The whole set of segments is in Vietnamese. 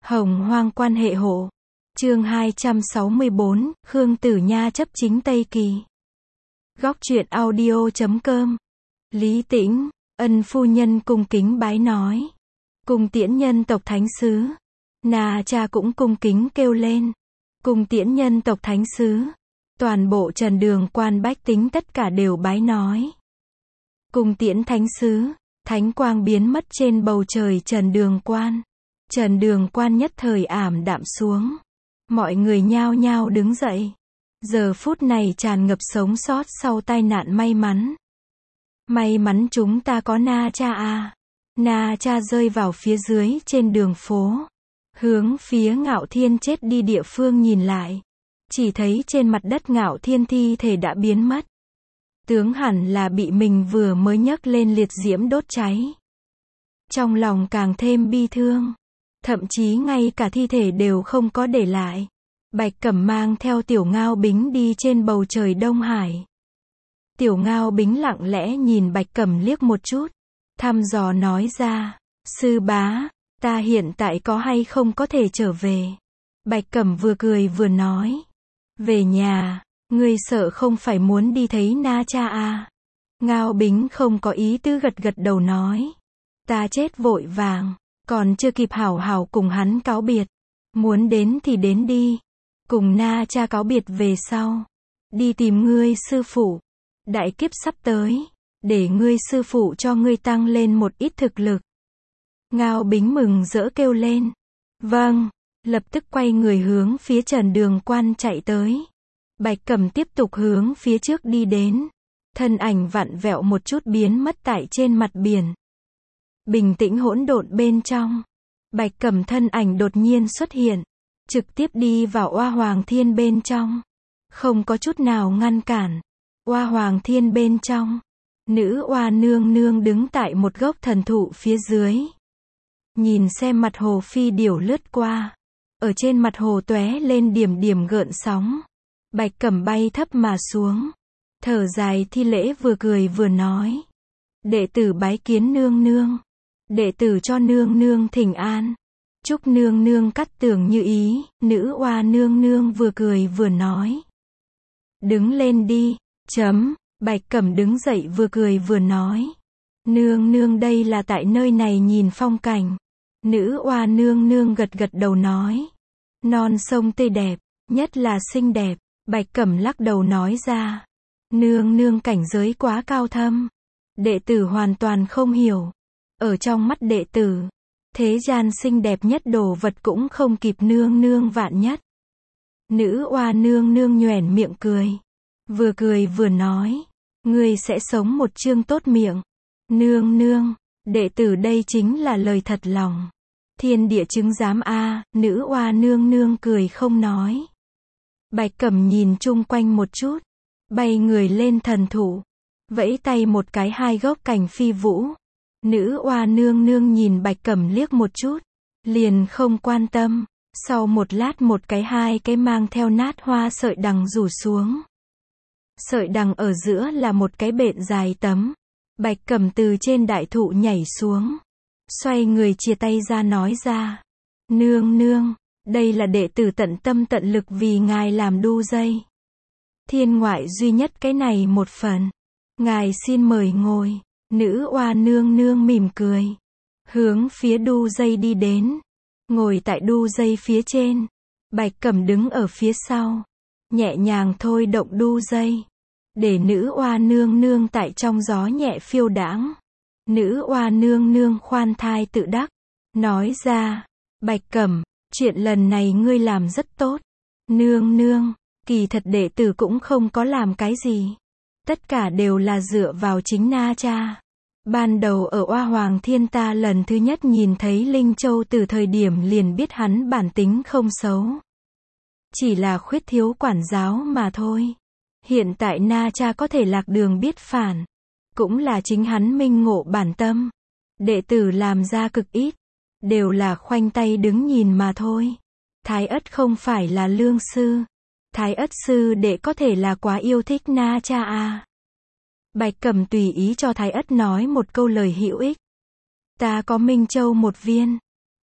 Hồng hoang quan hệ hộ. Chương 264, Khương Tử Nha chấp chính Tây Kỳ. Góc truyện audio.com. Lý Tĩnh, ân phu nhân cung kính bái nói. Cung tiễn nhân tộc thánh sứ. Na Cha cũng cung kính kêu lên. Cung tiễn nhân tộc thánh sứ. Toàn bộ Trần Đường quan bách tính tất cả đều bái nói. Cung tiễn thánh sứ. Thánh quang biến mất trên bầu trời Trần Đường quan. Trần Đường quan nhất thời ảm đạm xuống. Mọi người nhao nhao đứng dậy. Giờ phút này tràn ngập sống sót sau tai nạn may mắn. May mắn chúng ta có Na Cha à. Na Cha rơi vào phía dưới trên đường phố. Hướng phía Ngạo Thiên chết đi địa phương nhìn lại. Chỉ thấy trên mặt đất Ngạo Thiên thi thể đã biến mất. Tướng hẳn là bị mình vừa mới nhấc lên liệt diễm đốt cháy. Trong lòng càng thêm bi thương. Thậm chí ngay cả thi thể đều không có để lại. Bạch Cẩm mang theo Tiểu Ngao Bính đi trên bầu trời Đông Hải. Tiểu Ngao Bính lặng lẽ nhìn Bạch Cẩm liếc một chút. Thăm dò nói ra. Sư bá, ta hiện tại có hay không có thể trở về? Bạch Cẩm vừa cười vừa nói. Về nhà, ngươi sợ không phải muốn đi thấy Na Cha à? Ngao Bính không có ý tứ gật gật đầu nói. Ta chết vội vàng. Còn chưa kịp hảo hảo cùng hắn cáo biệt. Muốn đến thì đến đi. Cùng Na Cha cáo biệt về sau. Đi tìm ngươi sư phụ. Đại kiếp sắp tới. Để ngươi sư phụ cho ngươi tăng lên một ít thực lực. Ngao Bính mừng rỡ kêu lên. Vâng. Lập tức quay người hướng phía Trần Đường quan chạy tới. Bạch Cẩm tiếp tục hướng phía trước đi đến. Thân ảnh vặn vẹo một chút biến mất tại trên mặt biển. Bình tĩnh hỗn độn bên trong. Bạch Cẩm thân ảnh đột nhiên xuất hiện. Trực tiếp đi vào Oa Hoàng Thiên bên trong. Không có chút nào ngăn cản. Oa Hoàng Thiên bên trong. Nữ oa nương nương đứng tại một gốc thần thụ phía dưới. Nhìn xem mặt hồ phi điểu lướt qua. Ở trên mặt hồ tóe lên điểm điểm gợn sóng. Bạch Cẩm bay thấp mà xuống. Thở dài thi lễ vừa cười vừa nói. Đệ tử bái kiến nương nương. Đệ tử cho nương nương thỉnh an. Chúc nương nương cắt tường như ý. Nữ oa nương nương vừa cười vừa nói. Đứng lên đi. Bạch Cẩm đứng dậy vừa cười vừa nói. Nương nương đây là tại nơi này nhìn phong cảnh. Nữ oa nương nương gật gật đầu nói. Non sông tươi đẹp, nhất là xinh đẹp. Bạch Cẩm lắc đầu nói ra. Nương nương cảnh giới quá cao thâm. Đệ tử hoàn toàn không hiểu. Ở trong mắt đệ tử, thế gian xinh đẹp nhất đồ vật cũng không kịp nương nương vạn nhất. Nữ oa nương nương nhoẻn miệng cười. Vừa cười vừa nói. Ngươi sẽ sống một chương tốt miệng. Nương nương, đệ tử đây chính là lời thật lòng. Thiên địa chứng giám a. Nữ oa nương nương cười không nói. Bạch Cẩm nhìn chung quanh một chút. Bay người lên thần thụ. Vẫy tay một cái hai gốc cành phi vũ. Nữ oa nương nương nhìn Bạch Cẩm liếc một chút. Liền không quan tâm. Sau một lát một cái hai cái mang theo nát hoa sợi đằng rủ xuống. Sợi đằng ở giữa là một cái bện dài tấm. Bạch Cẩm từ trên đại thụ nhảy xuống. Xoay người chia tay ra nói ra. Nương nương, đây là đệ tử tận tâm tận lực vì ngài làm đu dây. Thiên ngoại duy nhất cái này một phần. Ngài xin mời ngồi. Nữ oa nương nương mỉm cười. Hướng phía đu dây đi đến. Ngồi tại đu dây phía trên. Bạch Cẩm đứng ở phía sau. Nhẹ nhàng thôi động đu dây. Để nữ oa nương nương tại trong gió nhẹ phiêu đãng. Nữ oa nương nương khoan thai tự đắc. Nói ra. Bạch Cẩm, chuyện lần này ngươi làm rất tốt. Nương nương, kỳ thật đệ tử cũng không có làm cái gì. Tất cả đều là dựa vào chính Na Cha. Ban đầu ở Oa Hoàng Thiên ta lần thứ nhất nhìn thấy Linh Châu từ thời điểm liền biết hắn bản tính không xấu. Chỉ là khuyết thiếu quản giáo mà thôi. Hiện tại Na Cha có thể lạc đường biết phản. Cũng là chính hắn minh ngộ bản tâm. Đệ tử làm ra cực ít. Đều là khoanh tay đứng nhìn mà thôi. Thái Ất không phải là lương sư. Thái Ất sư đệ có thể là quá yêu thích Na Cha à. Bạch Cẩm tùy ý cho Thái Ất nói một câu lời hữu ích. Ta có Minh Châu một viên.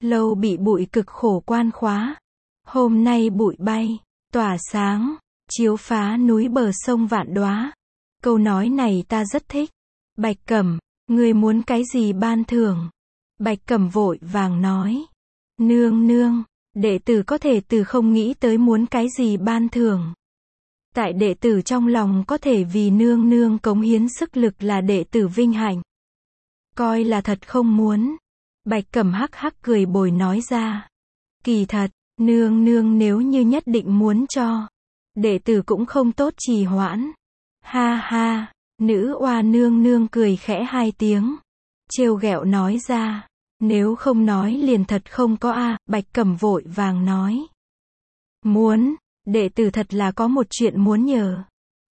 lâu bị bụi cực khổ quan khóa. Hôm nay bụi bay, tỏa sáng, chiếu phá núi bờ sông vạn đóa. Câu nói này ta rất thích. Bạch Cẩm, ngươi muốn cái gì ban thưởng? Bạch Cẩm vội vàng nói. Nương nương, đệ tử có thể từ không nghĩ tới muốn cái gì ban thưởng. Tại đệ tử trong lòng có thể vì nương nương cống hiến sức lực là đệ tử vinh hạnh. Coi là thật không muốn. Bạch Cẩm hắc hắc cười bồi nói ra. Kỳ thật, nương nương nếu như nhất định muốn cho, đệ tử cũng không tốt trì hoãn. Ha ha, nữ oa nương nương cười khẽ hai tiếng. Trêu ghẹo nói ra. Nếu không nói liền thật không có a. Bạch Cẩm vội vàng nói. Muốn, đệ tử thật là có một chuyện muốn nhờ.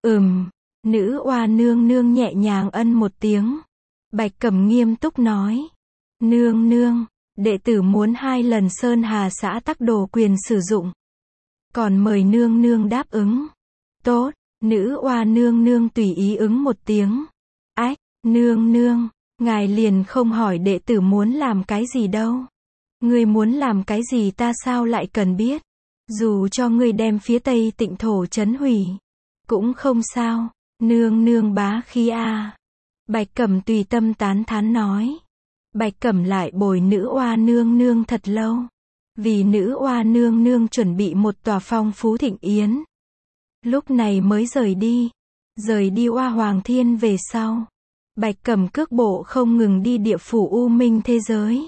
Nữ oa nương nương nhẹ nhàng ân một tiếng. Bạch Cẩm nghiêm túc nói. Nương nương, đệ tử muốn 2 lần Sơn Hà xã tắc đồ quyền sử dụng. Còn mời nương nương đáp ứng. Tốt, nữ oa nương nương tùy ý ứng một tiếng. Ách, nương nương, ngài liền không hỏi đệ tử muốn làm cái gì đâu. Ngươi muốn làm cái gì ta sao lại cần biết. Dù cho ngươi đem phía Tây Tịnh thổ trấn hủy, cũng không sao. Nương nương bá khí a. Bạch Cẩm tùy tâm tán thán nói. Bạch Cẩm lại bồi nữ oa nương nương thật lâu. Vì nữ oa nương nương chuẩn bị một tòa phong phú thịnh yến. Lúc này mới rời đi. Rời đi oa Hoàng Thiên về sau. Bạch Cẩm cước bộ không ngừng đi địa phủ U Minh thế giới.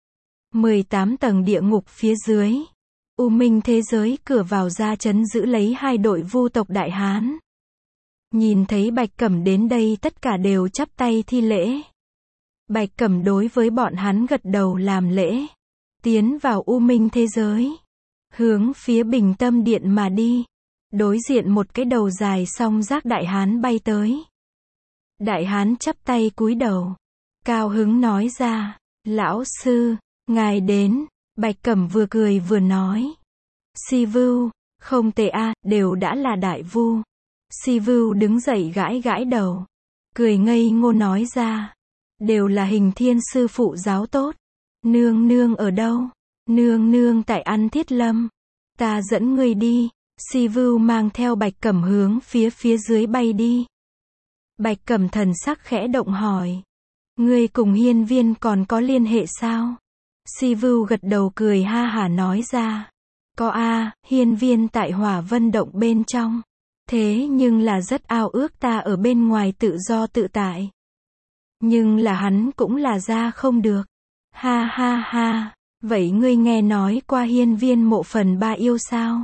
18 tầng địa ngục phía dưới. U Minh thế giới cửa vào ra trấn giữ lấy 2 đội vu tộc Đại Hán. Nhìn thấy Bạch Cẩm đến đây tất cả đều chắp tay thi lễ. Bạch Cẩm đối với bọn hắn gật đầu làm lễ. Tiến vào U Minh thế giới. Hướng phía Bình Tâm Điện mà đi. Đối diện một cái đầu dài song giác Đại Hán bay tới. Đại Hán chắp tay cúi đầu. Cao hứng nói ra. Lão sư, ngài đến. Bạch Cẩm vừa cười vừa nói. Si Vưu, không tệ a, đều đã là đại vu. Si Vưu đứng dậy gãi gãi đầu. Cười ngây ngô nói ra. Đều là Hình Thiên sư phụ giáo tốt. Nương nương ở đâu? Nương nương tại Ăn Thiết Lâm. Ta dẫn ngươi đi. Si Vưu mang theo Bạch Cẩm hướng phía dưới bay đi. Bạch Cẩm thần sắc khẽ động hỏi. Ngươi cùng Hiên Viên còn có liên hệ sao? Si Vưu gật đầu cười ha hả nói ra. Có a, Hiên Viên tại Hỏa Vân Động bên trong. Thế nhưng là rất ao ước ta ở bên ngoài tự do tự tại. Nhưng là hắn cũng là ra không được. Ha ha ha, vậy ngươi nghe nói qua Hiên Viên mộ phần 3 yêu sao?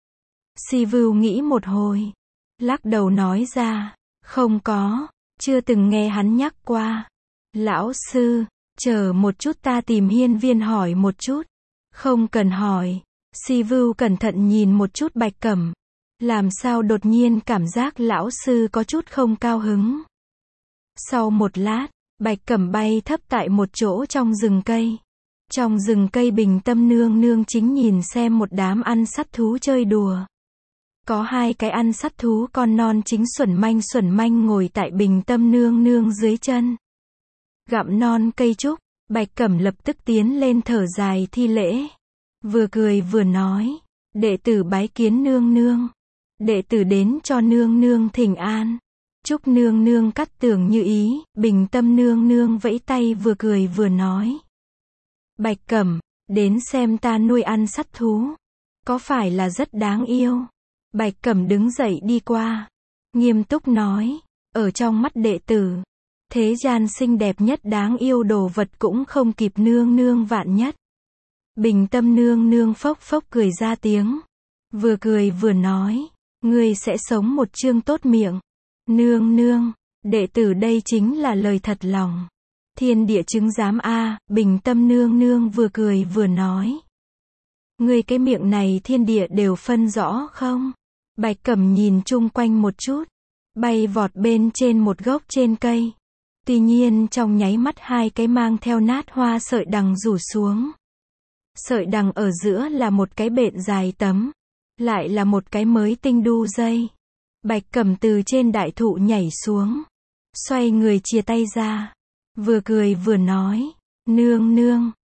Si Vưu nghĩ một hồi. Lắc đầu nói ra. Không có, chưa từng nghe hắn nhắc qua. Lão sư, chờ một chút ta tìm Hiên Viên hỏi một chút. Không cần hỏi. Si Vưu cẩn thận nhìn một chút Bạch Cẩm. Làm sao đột nhiên cảm giác lão sư có chút không cao hứng. Sau một lát, Bạch Cẩm bay thấp tại một chỗ trong rừng cây. Trong rừng cây Bình Tâm nương nương chính nhìn xem một đám ăn sắt thú chơi đùa. Có 2 cái ăn sắt thú con non chính xuẩn manh ngồi tại Bình Tâm nương nương dưới chân. Gặm non cây trúc, Bạch Cẩm lập tức tiến lên thở dài thi lễ. Vừa cười vừa nói. Đệ tử bái kiến nương nương. Đệ tử đến cho nương nương thỉnh an. Chúc nương nương cát tường như ý. Bình Tâm nương nương vẫy tay vừa cười vừa nói. Bạch Cẩm, đến xem ta nuôi ăn sắt thú. Có phải là rất đáng yêu? Bạch Cẩm đứng dậy đi qua. Nghiêm túc nói. Ở trong mắt đệ tử, thế gian xinh đẹp nhất đáng yêu đồ vật cũng không kịp nương nương vạn nhất. Bình Tâm nương nương phốc phốc cười ra tiếng. Vừa cười vừa nói. Ngươi sẽ sống một chương tốt miệng. Nương nương, đệ tử đây chính là lời thật lòng. Thiên địa chứng giám a. Bình Tâm nương nương vừa cười vừa nói. Ngươi cái miệng này thiên địa đều phân rõ không? Bạch Cẩm nhìn chung quanh một chút. Bay vọt bên trên một gốc trên cây. Tuy nhiên trong nháy mắt 2 cái mang theo nát hoa sợi đằng rủ xuống. Sợi đằng ở giữa là một cái bện dài tấm. Lại là một cái mới tinh đu dây. Bạch Cẩm từ trên đại thụ nhảy xuống. Xoay người chia tay ra. Vừa cười vừa nói. Nương nương,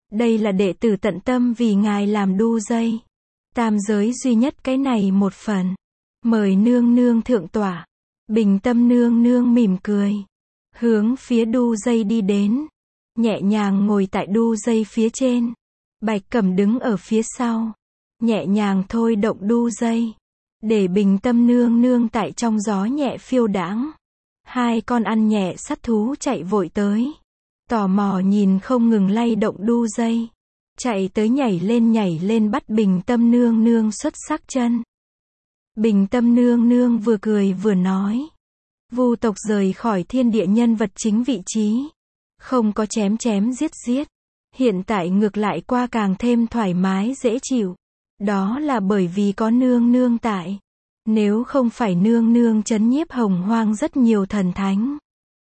Đây là đệ tử tận tâm vì ngài làm đu dây. Tam giới duy nhất cái này một phần. Mời nương nương thượng tọa. Bình Tâm nương nương mỉm cười. Hướng phía đu dây đi đến. Nhẹ nhàng ngồi tại đu dây phía trên. Bạch Cẩm đứng ở phía sau. Nhẹ nhàng thôi động đu dây. Để Bình Tâm nương nương tại trong gió nhẹ phiêu đãng. Hai con ăn nhẹ sắt thú chạy vội tới. Tò mò nhìn không ngừng lay động đu dây. Chạy tới nhảy lên bắt Bình Tâm nương nương xuất sắc chân. Bình Tâm nương nương vừa cười vừa nói. Vu tộc rời khỏi thiên địa nhân vật chính vị trí. Không có chém giết. Hiện tại ngược lại qua càng thêm thoải mái dễ chịu. Đó là bởi vì có nương nương tại. Nếu không phải nương nương trấn nhiếp hồng hoang rất nhiều thần thánh.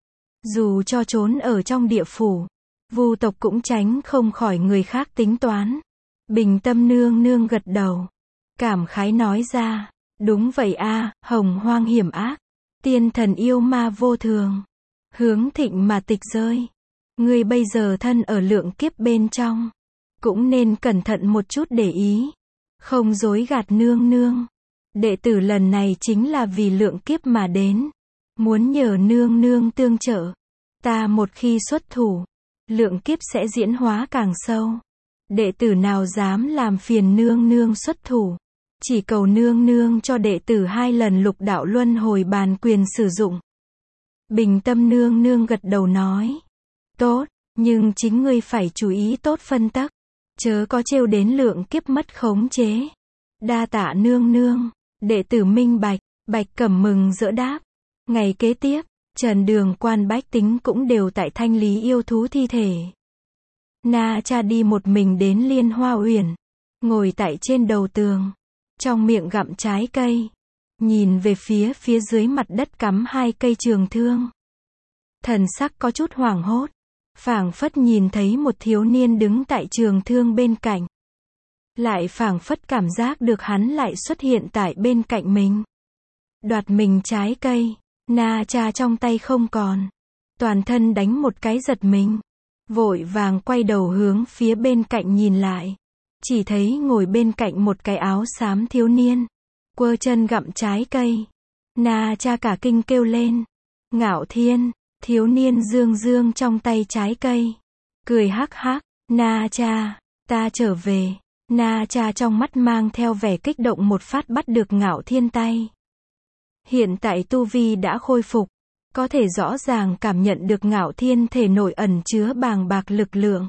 Dù cho trốn ở trong địa phủ, Vu tộc cũng tránh không khỏi người khác tính toán. Bình Tâm nương nương gật đầu. Cảm khái nói ra. Đúng vậy a, hồng hoang hiểm ác. Tiên thần yêu ma vô thường. Hướng thịnh mà tịch rơi. Ngươi bây giờ thân ở lượng kiếp bên trong. Cũng nên cẩn thận một chút để ý. Không dối gạt nương nương. Đệ tử lần này chính là vì lượng kiếp mà đến. Muốn nhờ nương nương tương trợ. Ta một khi xuất thủ, lượng kiếp sẽ diễn hóa càng sâu. Đệ tử nào dám làm phiền nương nương xuất thủ. Chỉ cầu nương nương cho đệ tử 2 lần lục đạo luân hồi bàn quyền sử dụng. Bình Tâm nương nương gật đầu nói. Tốt, nhưng chính ngươi phải chú ý tốt phân tắc. Chớ có trêu đến lượng kiếp mất khống chế. Đa tạ nương nương. Đệ tử minh bạch. Bạch Cẩm mừng rỡ đáp. Ngày kế tiếp, Trần Đường quan bách tính cũng đều tại thanh lý yêu thú thi thể. Na Cha đi một mình đến Liên Hoa Uyển. Ngồi tại trên đầu tường. Trong miệng gặm trái cây. Nhìn về phía dưới mặt đất cắm 2 cây trường thương. Thần sắc có chút hoảng hốt. Phảng phất nhìn thấy một thiếu niên đứng tại trường thương bên cạnh. Lại phảng phất cảm giác được hắn lại xuất hiện tại bên cạnh mình. Đoạt mình trái cây. Na Cha trong tay không còn. Toàn thân đánh một cái giật mình. Vội vàng quay đầu hướng phía bên cạnh nhìn lại. Chỉ thấy ngồi bên cạnh một cái áo xám thiếu niên. Quơ chân gặm trái cây. Na Cha cả kinh kêu lên. Ngạo Thiên. Thiếu niên dương trong tay trái cây. Cười hắc hắc. Na Cha, ta trở về. Na Cha trong mắt mang theo vẻ kích động một phát bắt được Ngạo Thiên tay. Hiện tại tu vi đã khôi phục. Có thể rõ ràng cảm nhận được Ngạo Thiên thể nội ẩn chứa bàng bạc lực lượng.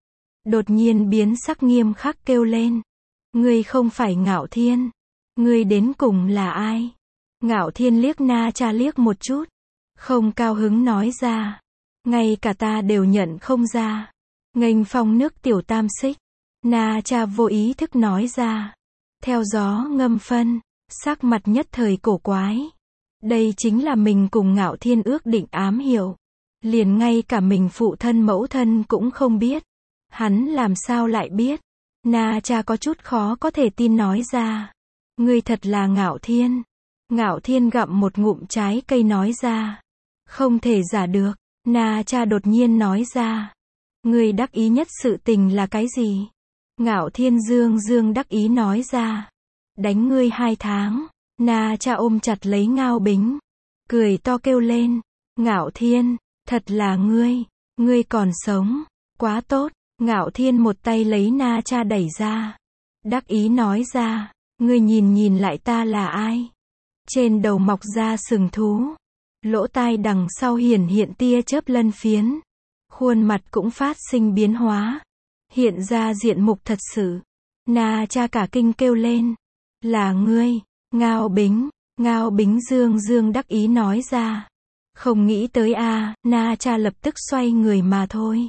Đột nhiên biến sắc nghiêm khắc kêu lên. Ngươi không phải Ngạo Thiên. Ngươi đến cùng là ai? Ngạo Thiên liếc Na Cha liếc một chút. Không cao hứng nói ra. Ngay cả ta đều nhận không ra. Nghênh phong nước tiểu tam xích. Na Cha vô ý thức nói ra. Theo gió ngâm phân. Sắc mặt nhất thời cổ quái. Đây chính là mình cùng Ngạo Thiên ước định ám hiệu. Liền ngay cả mình phụ thân mẫu thân cũng không biết. Hắn làm sao lại biết? Na Cha có chút khó có thể tin nói ra. Ngươi thật là Ngạo Thiên. Ngạo Thiên gặm một ngụm trái cây nói ra. Không thể giả được. Na Cha đột nhiên nói ra. Ngươi đắc ý nhất sự tình là cái gì? Ngạo Thiên dương đắc ý nói ra. Đánh ngươi 2 tháng. Na Cha ôm chặt lấy Ngao Bính. Cười to kêu lên. Ngạo Thiên, thật là ngươi. Ngươi còn sống. Quá tốt. Ngạo Thiên một tay lấy Na Cha đẩy ra. Đắc ý nói ra. Ngươi nhìn lại ta là ai? Trên đầu mọc ra sừng thú. Lỗ tai đằng sau hiện tia chớp lân phiến. Khuôn mặt cũng phát sinh biến hóa. Hiện ra diện mục thật sự. Na Cha cả kinh kêu lên. Là ngươi, Ngao Bính. Ngao Bính dương đắc ý nói ra. Không nghĩ tới a. Na Cha lập tức xoay người mà thôi.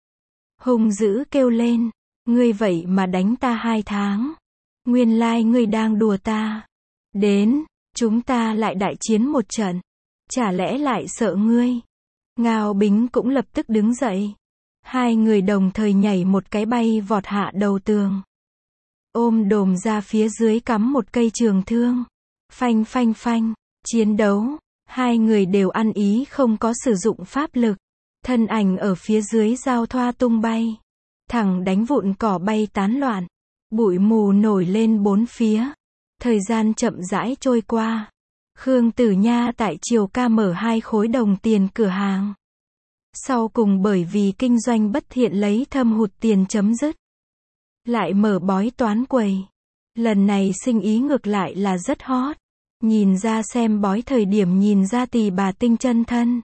Hung dữ kêu lên. Ngươi vậy mà đánh ta 2 tháng. Nguyên lai ngươi đang đùa ta. Đến, chúng ta lại đại chiến một trận. Chả lẽ lại sợ ngươi? Ngao Bính cũng lập tức đứng dậy. 2 người đồng thời nhảy một cái bay vọt hạ đầu tường. Ôm đồm ra phía dưới cắm một cây trường thương. Phanh, chiến đấu. 2 người đều ăn ý không có sử dụng pháp lực. Thân ảnh ở phía dưới giao thoa tung bay. thẳng đánh vụn cỏ bay tán loạn, bụi mù nổi lên bốn phía. Thời gian chậm rãi trôi qua. Khương Tử Nha tại Triều Ca mở 2 khối đồng tiền cửa hàng. Sau cùng bởi vì kinh doanh bất thiện lấy thâm hụt tiền chấm dứt. Lại mở bói toán quầy. Lần này sinh ý ngược lại là rất hot. Nhìn ra xem bói thời điểm nhìn ra Tỳ Bà Tinh chân thân.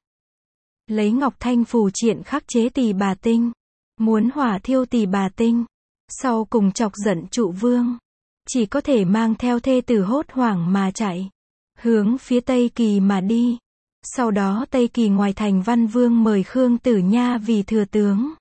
Lấy ngọc thanh phù triện khắc chế Tỳ Bà Tinh. Muốn hỏa thiêu Tỳ Bà Tinh. Sau cùng chọc giận Trụ Vương. Chỉ có thể mang theo thê tử hốt hoảng mà chạy. Hướng phía Tây Kỳ mà đi. Sau đó Tây Kỳ ngoài thành Văn Vương mời Khương Tử Nha vì thừa tướng.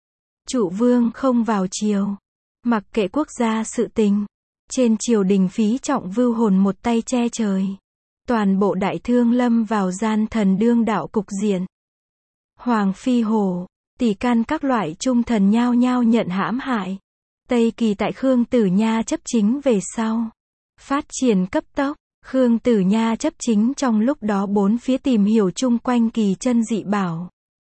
Trụ Vương không vào triều. Mặc kệ quốc gia sự tình. Trên triều đình phí trọng vưu hồn một tay che trời. Toàn bộ đại thương lâm vào gian thần đương đạo cục diện. Hoàng Phi Hổ, tỷ can các loại trung thần nhao nhao nhận hãm hại. Tây Kỳ tại Khương Tử Nha chấp chính về sau. Phát triển cấp tốc. Khương Tử Nha chấp chính trong lúc đó bốn phía tìm hiểu chung quanh kỳ chân dị bảo.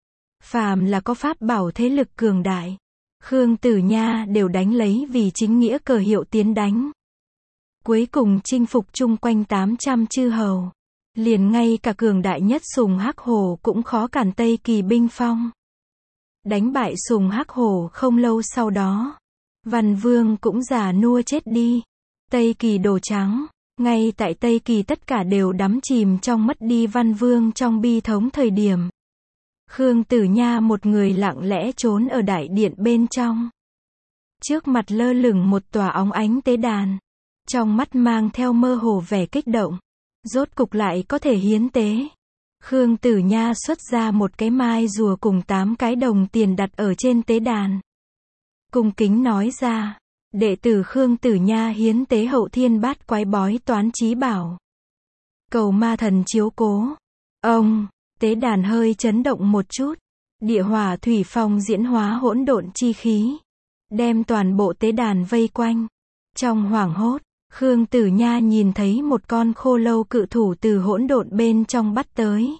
Phàm là có pháp bảo thế lực cường đại. Khương Tử Nha đều đánh lấy vì chính nghĩa cờ hiệu tiến đánh. Cuối cùng chinh phục chung quanh 800 chư hầu. Liền ngay cả cường đại nhất Sùng Hắc Hổ cũng khó cản Tây Kỳ binh phong. Đánh bại Sùng Hắc Hổ không lâu sau đó. Văn Vương cũng già nua chết đi. Tây Kỳ đổ trắng. Ngay tại Tây Kỳ tất cả đều đắm chìm trong mất đi Văn Vương trong bi thống thời điểm. Khương Tử Nha một người lặng lẽ trốn ở đại điện bên trong. Trước mặt lơ lửng một tòa óng ánh tế đàn. Trong mắt mang theo mơ hồ vẻ kích động. Rốt cục lại có thể hiến tế. Khương Tử Nha xuất ra một cái mai rùa cùng 8 cái đồng tiền đặt ở trên tế đàn. Cung kính nói ra. Đệ tử Khương Tử Nha hiến tế hậu thiên bát quái bói toán trí bảo. Cầu ma thần chiếu cố. Ông, tế đàn hơi chấn động một chút. Địa hỏa thủy phong diễn hóa hỗn độn chi khí. Đem toàn bộ tế đàn vây quanh. Trong hoảng hốt, Khương Tử Nha nhìn thấy một con khô lâu cự thủ từ hỗn độn bên trong bắt tới.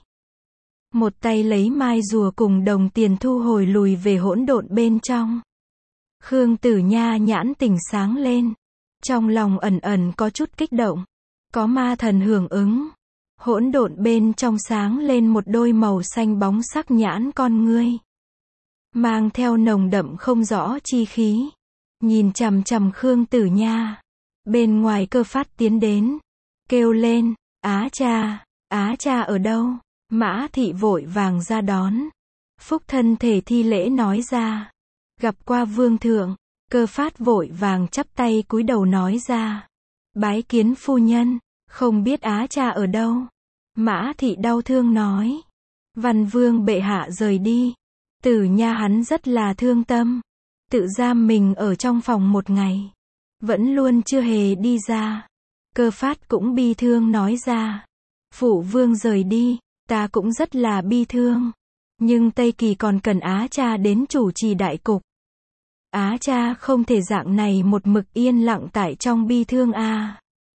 Một tay lấy mai rùa cùng đồng tiền thu hồi lùi về hỗn độn bên trong. Khương Tử Nha nhãn tỉnh sáng lên. Trong lòng ẩn ẩn có chút kích động. Có ma thần hưởng ứng. Hỗn độn bên trong sáng lên một đôi màu xanh bóng sắc nhãn con ngươi. Mang theo nồng đậm không rõ chi khí. Nhìn chằm chằm Khương Tử Nha. Bên ngoài Cơ Phát tiến đến. Kêu lên, Á cha ở đâu? Mã Thị vội vàng ra đón. Phúc thân thể thi lễ nói ra. Gặp qua vương thượng. Cơ Phát vội vàng chắp tay cúi đầu nói ra. Bái kiến phu nhân, không biết Á cha ở đâu. Mã Thị đau thương nói. Văn Vương bệ hạ rời đi. Tử Nha hắn rất là thương tâm. Tự giam mình ở trong phòng một ngày. Vẫn luôn chưa hề đi ra. Cơ Phát cũng bi thương nói ra. Phụ vương rời đi, ta cũng rất là bi thương. Nhưng Tây Kỳ còn cần Á cha đến chủ trì đại cục. Á cha không thể dạng này một mực yên lặng tại trong bi thương a.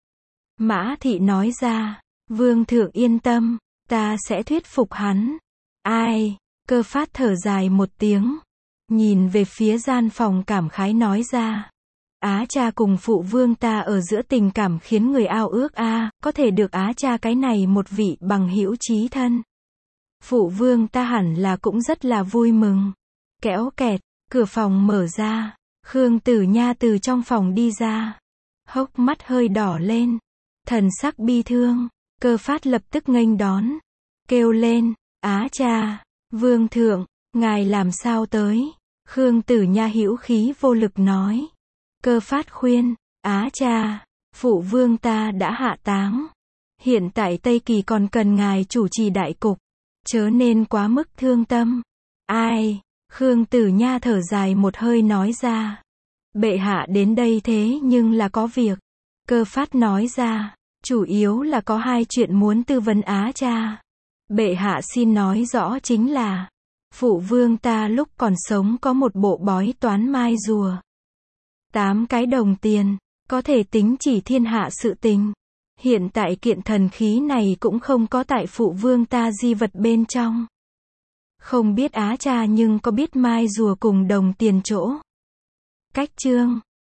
Mã Thị nói ra. Vương thượng yên tâm, ta sẽ thuyết phục hắn. Ai? Cơ Phát thở dài một tiếng. Nhìn về phía gian phòng cảm khái nói ra. Á cha cùng phụ vương ta ở giữa tình cảm khiến người ao ước a, có thể được Á cha cái này một vị bằng hữu chí thân. Phụ vương ta hẳn là cũng rất là vui mừng. Kéo kẹt, cửa phòng mở ra. Khương Tử Nha từ trong phòng đi ra. Hốc mắt hơi đỏ lên. Thần sắc bi thương. Cơ Phát lập tức nghênh đón. Kêu lên, Á cha, vương thượng, ngài làm sao tới? Khương Tử Nha hữu khí vô lực nói. Cơ Phát khuyên, Á cha, phụ vương ta đã hạ táng. Hiện tại Tây Kỳ còn cần ngài chủ trì đại cục. Chớ nên quá mức thương tâm. Ai? Khương Tử Nha thở dài một hơi nói ra. Bệ hạ đến đây thế nhưng là có việc. Cơ Phát nói ra. Chủ yếu là có 2 chuyện muốn tư vấn Á cha. Bệ hạ xin nói rõ chính là. Phụ vương ta lúc còn sống có một bộ bói toán mai rùa. 8 cái đồng tiền. Có thể tính chỉ thiên hạ sự tình. Hiện tại kiện thần khí này cũng không có tại phụ vương ta di vật bên trong. Không biết Á cha nhưng có biết mai rùa cùng đồng tiền chỗ. Cách chương